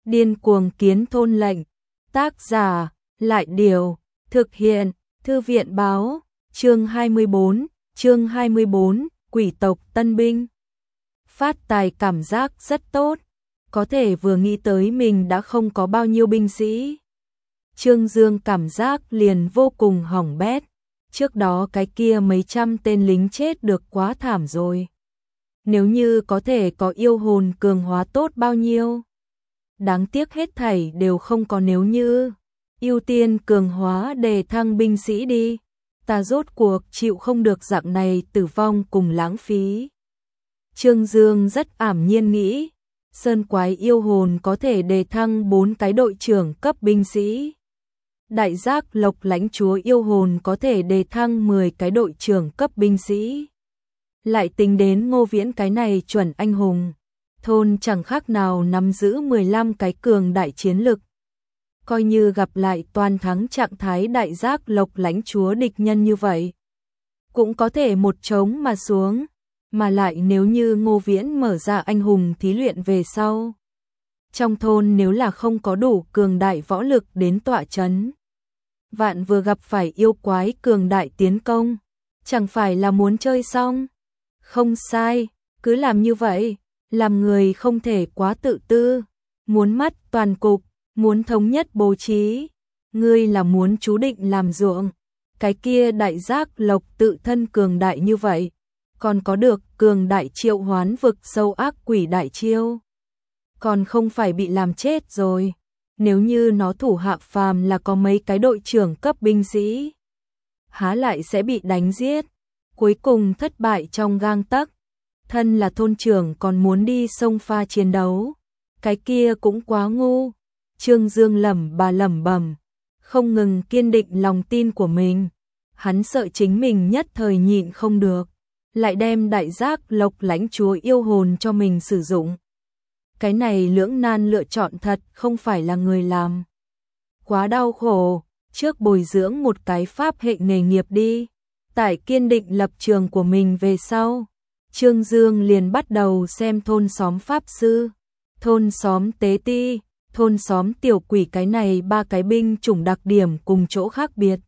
Điên cuồng kiến thôn lệnh. Tác giả, Lại Điều, thực hiện, Thư viện báo, chương 24, quỷ tộc tân binh. Phát tài cảm giác rất tốt, có thể vừa nghĩ tới mình đã không có bao nhiêu binh sĩ. Trương Dương cảm giác liền vô cùng hỏng bét, trước đó cái kia mấy trăm tên lính chết được quá thảm rồi. Nếu như có thể có yêu hồn cường hóa tốt bao nhiêu. Đáng tiếc hết thảy đều không có nếu như. Ưu tiên cường hóa đề thăng binh sĩ đi. Ta rốt cuộc chịu không được dạng này tử vong cùng lãng phí. Trương Dương rất ảm nhiên nghĩ. Sơn quái yêu hồn có thể đề thăng 4 cái đội trưởng cấp binh sĩ. Đại giác lộc lãnh chúa yêu hồn có thể đề thăng 10 cái đội trưởng cấp binh sĩ. Lại tính đến Ngô Viễn cái này chuẩn anh hùng. Thôn chẳng khác nào nắm giữ 15 cái cường đại chiến lực. Coi như gặp lại toàn thắng trạng thái đại giác lộc lãnh chúa địch nhân như vậy. Cũng có thể một trống mà xuống. Mà lại nếu như Ngô Viễn mở ra anh hùng thí luyện về sau. Trong thôn nếu là không có đủ cường đại võ lực đến tọa chấn. Vạn vừa gặp phải yêu quái cường đại tiến công. Chẳng phải là muốn chơi xong. Không sai, cứ làm như vậy. Làm người không thể quá tự tư. Muốn mắt toàn cục, muốn thống nhất bố trí. Ngươi là muốn chú định làm ruộng. Cái kia đại giác lộc tự thân cường đại như vậy. Còn có được cường đại triệu hoán vực sâu ác quỷ đại chiêu. Còn không phải bị làm chết rồi. Nếu như nó thủ hạ phàm là có mấy cái đội trưởng cấp binh sĩ. Há lại sẽ bị đánh giết. Cuối cùng thất bại trong gang tấc. Thân là thôn trưởng còn muốn đi sông pha chiến đấu. Cái kia cũng quá ngu. Trương Dương lẩm bẩm, không ngừng kiên định lòng tin của mình. Hắn sợ chính mình nhất thời nhịn không được. Lại đem đại giác lộc lãnh chúa yêu hồn cho mình sử dụng. Cái này lưỡng nan lựa chọn thật không phải là người làm. Quá đau khổ, trước bồi dưỡng một cái pháp hệ nghề nghiệp đi. Tại kiên định lập trường của mình về sau. Trương Dương liền bắt đầu xem thôn xóm pháp sư, thôn xóm tế ti, thôn xóm tiểu quỷ cái này 3 cái binh chủng đặc điểm cùng chỗ khác biệt.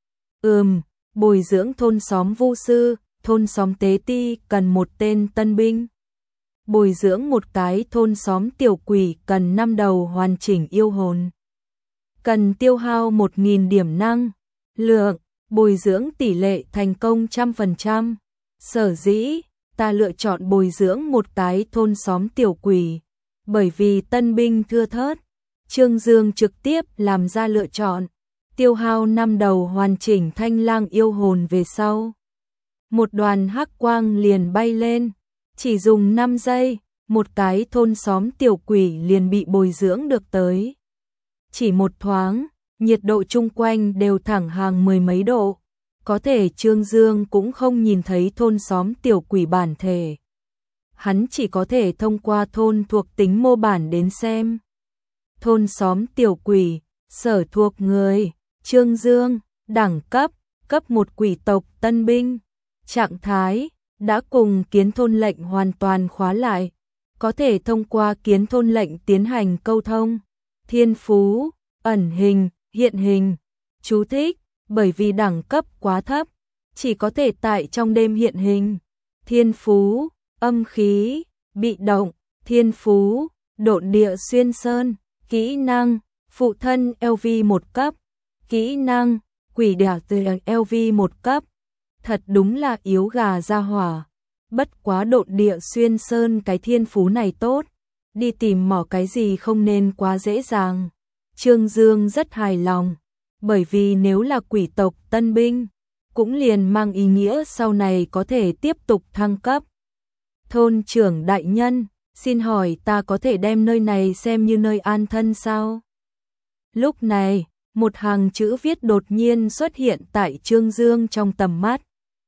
Bồi dưỡng thôn xóm vu sư, thôn xóm tế ti cần một tên tân binh. Bồi dưỡng một cái thôn xóm tiểu quỷ cần 5 đầu hoàn chỉnh yêu hồn. Cần tiêu hao 1000 điểm năng lượng, bồi dưỡng tỷ lệ thành công 100%. Sở dĩ ta lựa chọn bồi dưỡng một cái thôn xóm tiểu quỷ, bởi vì tân binh thưa thớt. Trương Dương trực tiếp làm ra lựa chọn, tiêu hao 5 đầu hoàn chỉnh thanh lang yêu hồn về sau. Một đoàn hắc quang liền bay lên, chỉ dùng 5 giây, một cái thôn xóm tiểu quỷ liền bị bồi dưỡng được tới. Chỉ một thoáng, nhiệt độ chung quanh đều thẳng hàng 10 mấy độ. Có thể Trương Dương cũng không nhìn thấy thôn xóm tiểu quỷ bản thể. Hắn chỉ có thể thông qua thôn thuộc tính mô bản đến xem. Thôn xóm tiểu quỷ, sở thuộc người, Trương Dương, đẳng cấp, cấp 1 quỷ tộc tân binh. Trạng thái, đã cùng kiến thôn lệnh hoàn toàn khóa lại. Có thể thông qua kiến thôn lệnh tiến hành câu thông. Thiên phú, ẩn hình, hiện hình. Chú thích. Bởi vì đẳng cấp quá thấp, chỉ có thể tại trong đêm hiện hình. Thiên phú, âm khí, bị động, thiên phú, độn địa xuyên sơn, kỹ năng, phụ thân LV 1 cấp, kỹ năng, quỷ đả từ LV 1 cấp. Thật đúng là yếu gà ra hỏa. Bất quá độn địa xuyên sơn cái thiên phú này tốt, đi tìm mỏ cái gì không nên quá dễ dàng. Trương Dương rất hài lòng. Bởi vì nếu là quỷ tộc tân binh, cũng liền mang ý nghĩa sau này có thể tiếp tục thăng cấp. Thôn trưởng đại nhân, xin hỏi ta có thể đem nơi này xem như nơi an thân sao? Lúc này, một hàng chữ viết đột nhiên xuất hiện tại Trương Dương trong tầm mắt.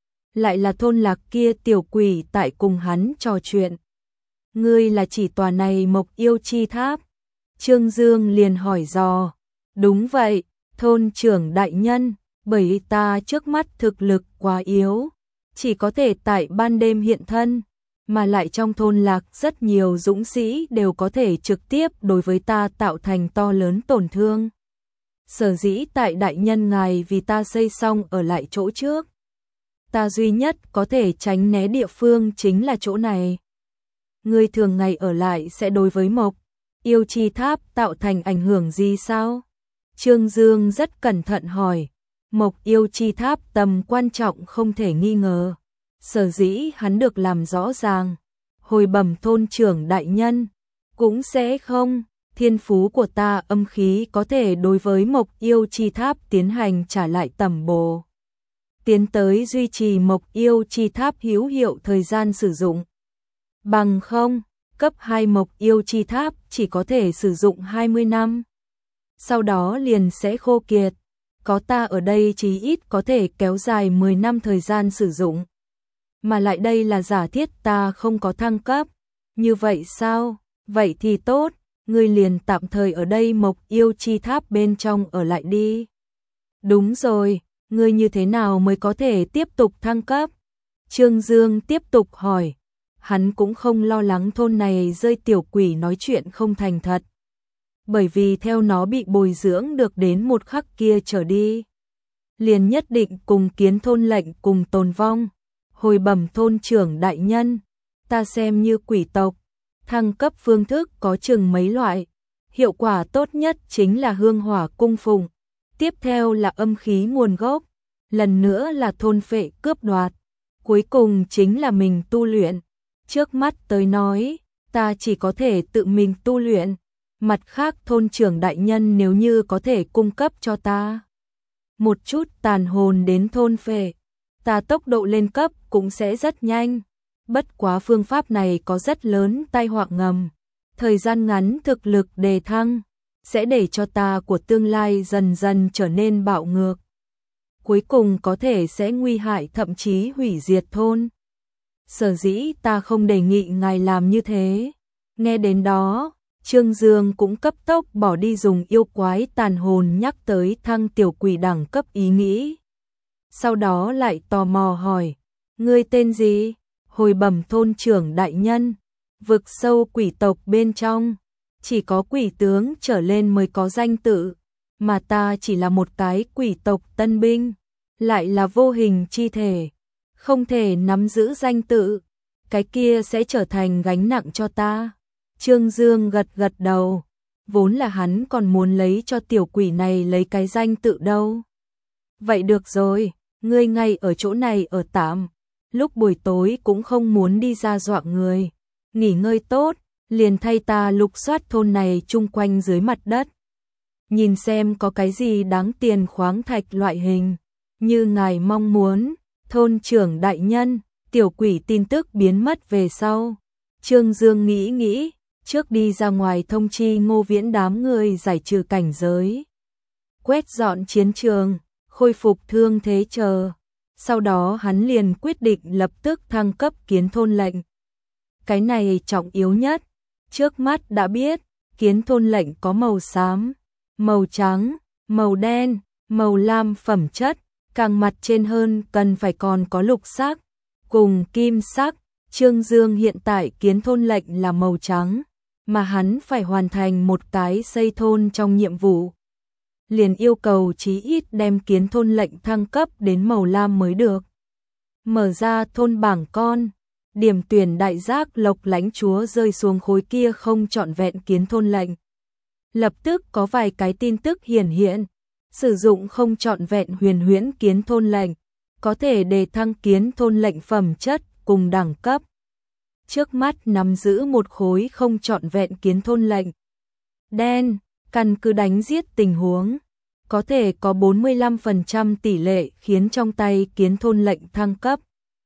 Lại là thôn lạc kia tiểu quỷ tại cùng hắn trò chuyện. Ngươi là chỉ tòa này mộc yêu chi tháp? Trương Dương liền hỏi dò. Đúng vậy. Thôn trưởng đại nhân, bởi ta trước mắt thực lực quá yếu, chỉ có thể tại ban đêm hiện thân, mà lại trong thôn lạc rất nhiều dũng sĩ đều có thể trực tiếp đối với ta tạo thành to lớn tổn thương. Sở dĩ tại đại nhân ngài vì ta xây xong ở lại chỗ trước. Ta duy nhất có thể tránh né địa phương chính là chỗ này. Ngươi thường ngày ở lại sẽ đối với Mộc Yêu Chi Tháp tạo thành ảnh hưởng gì sao? Trương Dương rất cẩn thận hỏi. Mộc Yêu Chi Tháp tầm quan trọng không thể nghi ngờ. Sở dĩ hắn được làm rõ ràng. Hồi bẩm thôn trưởng đại nhân, cũng sẽ không. Thiên phú của ta âm khí có thể đối với Mộc Yêu Chi Tháp tiến hành trả lại tẩm bổ. Tiến tới duy trì Mộc Yêu Chi Tháp hữu hiệu thời gian sử dụng. Bằng không, cấp 2 Mộc Yêu Chi Tháp chỉ có thể sử dụng 20 năm. Sau đó liền sẽ khô kiệt. Có ta ở đây chí ít có thể kéo dài 10 năm thời gian sử dụng. Mà lại đây là giả thiết ta không có thăng cấp. Như vậy sao? Vậy thì tốt, ngươi liền tạm thời ở đây Mộc Yêu Chi Tháp bên trong ở lại đi. Đúng rồi, ngươi như thế nào mới có thể tiếp tục thăng cấp? Trương Dương tiếp tục hỏi. Hắn cũng không lo lắng thôn này rơi tiểu quỷ nói chuyện không thành thật. Bởi vì theo nó bị bồi dưỡng được đến một khắc kia trở đi, liền nhất định cùng Kiến thôn lệnh cùng tồn vong. Hồi bẩm thôn trưởng đại nhân, ta xem như quỷ tộc, thăng cấp phương thức có chừng mấy loại. Hiệu quả tốt nhất chính là hương hỏa cung phụng, tiếp theo là âm khí nguồn gốc, lần nữa là thôn phệ cướp đoạt, cuối cùng chính là mình tu luyện. Trước mắt tới nói, ta chỉ có thể tự mình tu luyện. Mặt khác thôn trưởng đại nhân nếu như có thể cung cấp cho ta một chút tàn hồn đến thôn phệ, ta tốc độ lên cấp cũng sẽ rất nhanh. Bất quá phương pháp này có rất lớn tai họa ngầm. Thời gian ngắn thực lực đề thăng, sẽ để cho ta của tương lai dần dần trở nên bạo ngược. Cuối cùng có thể sẽ nguy hại thậm chí hủy diệt thôn. Sở dĩ ta không đề nghị ngài làm như thế. Nghe đến đó, Trương Dương cũng cấp tốc bỏ đi dùng yêu quái tàn hồn nhắc tới thăng tiểu quỷ đẳng cấp ý nghĩ. Sau đó lại tò mò hỏi, ngươi tên gì? Hồi bẩm thôn trưởng đại nhân, vực sâu quỷ tộc bên trong, chỉ có quỷ tướng trở lên mới có danh tự, mà ta chỉ là một cái quỷ tộc tân binh, lại là vô hình chi thể, không thể nắm giữ danh tự, cái kia sẽ trở thành gánh nặng cho ta. Trương Dương gật gật đầu, vốn là hắn còn muốn lấy cho tiểu quỷ này lấy cái danh tự đâu. Vậy được rồi, ngươi ngay ở chỗ này ở tạm, lúc buổi tối cũng không muốn đi ra dọa người, nghỉ ngơi tốt, liền thay ta lục soát thôn này chung quanh dưới mặt đất. Nhìn xem có cái gì đáng tiền khoáng thạch loại hình, như ngài mong muốn. Thôn trưởng đại nhân, tiểu quỷ tin tức biến mất về sau. Trương Dương nghĩ, trước đi ra ngoài thông chi Ngô Viễn đám người giải trừ cảnh giới, quét dọn chiến trường, khôi phục thương thế chờ. Sau đó hắn liền quyết định lập tức thăng cấp Kiến thôn lệnh. Cái này trọng yếu nhất. Trước mắt đã biết, Kiến thôn lệnh có màu xám, màu trắng, màu đen, màu lam phẩm chất, càng mặt trên hơn cần phải còn có lục sắc, cùng kim sắc. Trương Dương hiện tại Kiến thôn lệnh là màu trắng, mà hắn phải hoàn thành một cái xây thôn trong nhiệm vụ. Liền yêu cầu chí ít đem Kiến thôn lệnh thăng cấp đến màu lam mới được. Mở ra thôn bảng con, điểm tuyển đại giác Lộc lãnh chúa rơi xuống khối kia không trọn vẹn Kiến thôn lệnh. Lập tức có vài cái tin tức hiển hiện, sử dụng không trọn vẹn huyền huyễn Kiến thôn lệnh, có thể đề thăng Kiến thôn lệnh phẩm chất cùng đẳng cấp. Trước mắt nắm giữ một khối không trọn vẹn Kiến thôn lệnh đen, căn cứ đánh giết tình huống, có thể có 45% tỷ lệ khiến trong tay Kiến thôn lệnh thăng cấp.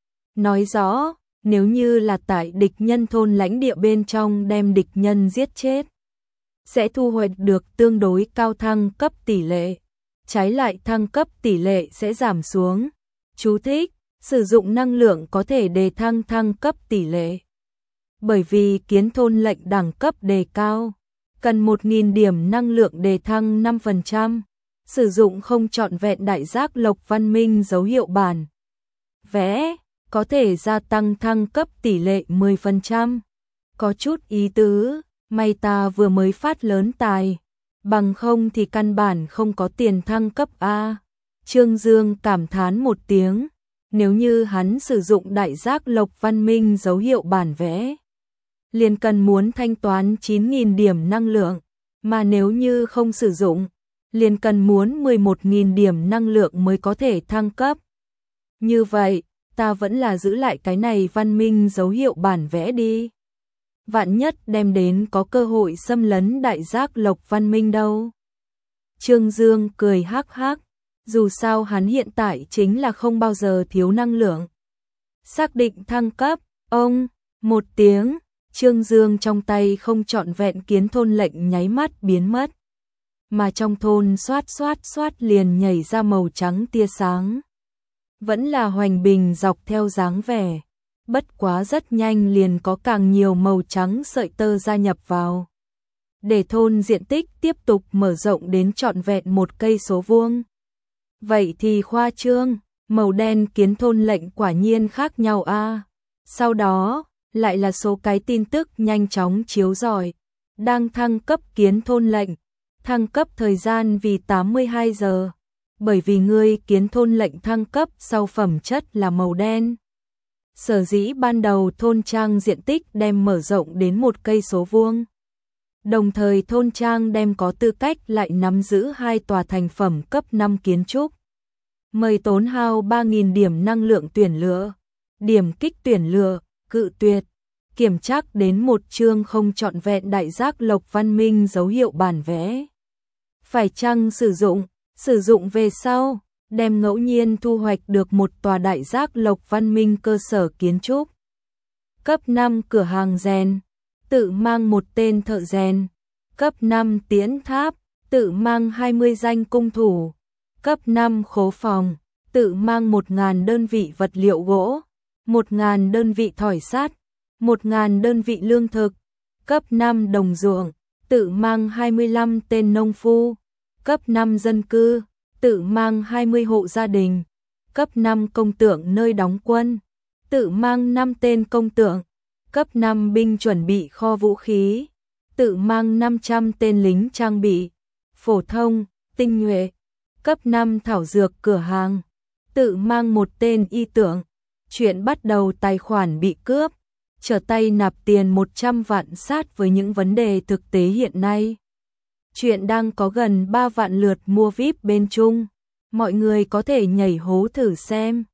Nói rõ, nếu như là tại địch nhân thôn lãnh địa bên trong đem địch nhân giết chết, sẽ thu hoạch được tương đối cao thăng cấp tỷ lệ. Trái lại thăng cấp tỷ lệ sẽ giảm xuống. Chú thích, sử dụng năng lượng có thể đề thăng thăng cấp tỷ lệ. Bởi vì Kiến thôn lệnh đẳng cấp đề cao, cần 1000 điểm năng lượng đề thăng 5%. Sử dụng không trọn vẹn đại giác Lộc văn minh dấu hiệu bản vẽ, có thể gia tăng thăng cấp tỷ lệ 10%. Có chút ý tứ, may ta vừa mới phát lớn tài, bằng không thì căn bản không có tiền thăng cấp a. Trương Dương cảm thán một tiếng, nếu như hắn sử dụng đại giác Lộc Văn Minh dấu hiệu bản vẽ, liền cần muốn thanh toán 9.000 điểm năng lượng, mà nếu như không sử dụng, liền cần muốn 11.000 điểm năng lượng mới có thể thăng cấp. Như vậy, ta vẫn là giữ lại cái này Văn Minh dấu hiệu bản vẽ đi. Vạn nhất đem đến có cơ hội xâm lấn đại giác Lộc Văn Minh đâu. Trương Dương cười hắc hắc, dù sao hắn hiện tại chính là không bao giờ thiếu năng lượng. Xác định thăng cấp, ông, một tiếng, Trương Dương trong tay không trọn vẹn kiến thôn lệnh nháy mắt biến mất. Mà trong thôn xoát xoát xoát liền nhảy ra màu trắng tia sáng. Vẫn là Hoành Bình dọc theo dáng vẻ, bất quá rất nhanh liền có càng nhiều màu trắng sợi tơ gia nhập vào. Để thôn diện tích tiếp tục mở rộng đến trọn vẹn 1 cây số vuông. Vậy thì khoa trương, màu đen kiến thôn lệnh quả nhiên khác nhau a. Sau đó, lại là số cái tin tức nhanh chóng chiếu rọi. Đang thăng cấp kiến thôn lệnh, thăng cấp thời gian vì 82 giờ. Bởi vì ngươi kiến thôn lệnh thăng cấp sau phẩm chất là màu đen. Sở dĩ ban đầu thôn trang diện tích đem mở rộng đến 1 cây số vuông. Đồng thời thôn trang đem có tư cách lại nắm giữ 2 tòa thành phẩm cấp 5 kiến trúc. Mời tốn hao 3.000 điểm năng lượng tuyển lựa. Điểm kích tuyển lựa, cự tuyệt. Kiểm tra đến một chương không trọn vẹn đại giác Lộc Văn Minh dấu hiệu bản vẽ. Phải chăng sử dụng về sau, đem ngẫu nhiên thu hoạch được một tòa đại giác Lộc Văn Minh cơ sở kiến trúc. Cấp 5 cửa hàng rèn, tự mang một tên thợ rèn. Cấp 5 tiễn tháp, tự mang 20 danh cung thủ. Cấp 5 khố phòng, tự mang 1.000 đơn vị vật liệu gỗ, 1.000 đơn vị thỏi sắt, 1.000 đơn vị lương thực. Cấp 5 đồng ruộng, tự mang 25 tên nông phu. Cấp 5 dân cư, tự mang 20 hộ gia đình. Cấp 5 công tượng nơi đóng quân, tự mang 5 tên công tượng. Cấp 5 binh chuẩn bị kho vũ khí, tự mang 500 tên lính trang bị, phổ thông, tinh nhuệ. Cấp 5 thảo dược cửa hàng, tự mang 1 tên y tượng. Chuyện bắt đầu tài khoản bị cướp, trở tay nạp tiền 100 vạn sát với những vấn đề thực tế hiện nay. Chuyện đang có gần 3 vạn lượt mua VIP bên Trung, mọi người có thể nhảy hố thử xem.